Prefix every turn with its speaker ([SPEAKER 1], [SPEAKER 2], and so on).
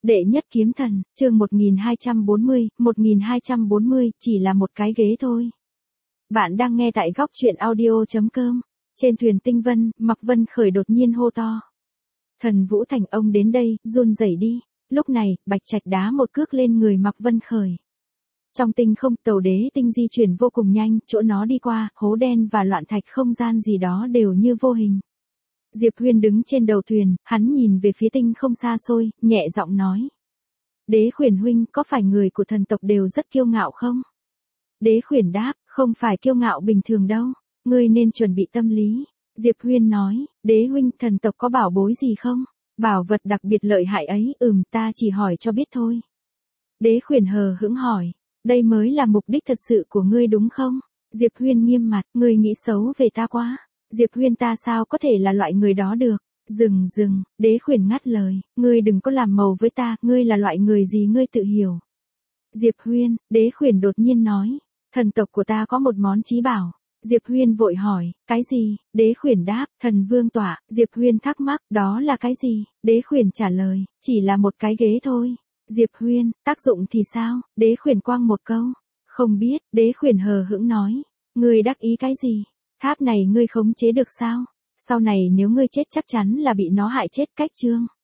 [SPEAKER 1] Đệ nhất kiếm thần, chương 1240, chỉ là một cái ghế thôi. Bạn đang nghe tại góc truyện audio.com. Trên thuyền tinh vân, Mạc Vân Khởi đột nhiên hô to. Thần Vũ Thành, ông đến đây, run rẩy đi. Lúc này, Bạch Trạch đá một cước lên người Mạc Vân Khởi. Trong tinh không, tàu đế tinh di chuyển vô cùng nhanh, chỗ nó đi qua, hố đen và loạn thạch không gian gì đó đều như vô hình. Diệp Huyên đứng trên đầu thuyền, hắn nhìn về phía tinh không xa xôi, nhẹ giọng nói. Đế Khuyển huynh, có phải người của thần tộc đều rất kiêu ngạo không? Đế Khuyển đáp, không phải kiêu ngạo bình thường đâu, ngươi nên chuẩn bị tâm lý. Diệp Huyên nói, đế huynh, thần tộc có bảo bối gì không? Bảo vật đặc biệt lợi hại ấy, ta chỉ hỏi cho biết thôi. Đế Khuyển hờ hững hỏi, đây mới là mục đích thật sự của ngươi đúng không? Diệp Huyên nghiêm mặt, ngươi nghĩ xấu về ta quá. Diệp Huyên, ta sao có thể là loại người đó được? Dừng, Đế Khuyển ngắt lời, ngươi đừng có làm màu với ta, ngươi là loại người gì ngươi tự hiểu. Diệp Huyên, Đế Khuyển đột nhiên nói, thần tộc của ta có một món chí bảo. Diệp Huyên vội hỏi, cái gì? Đế Khuyển đáp, thần vương tọa. Diệp Huyên thắc mắc, đó là cái gì? Đế Khuyển trả lời, chỉ là một cái ghế thôi. Diệp Huyên, tác dụng thì sao? Đế Khuyển quăng một câu, không biết. Đế Khuyển hờ hững nói, ngươi đắc ý cái gì? Tháp này ngươi khống chế được sao? Sau này nếu ngươi chết chắc chắn là bị nó hại chết. Cách chương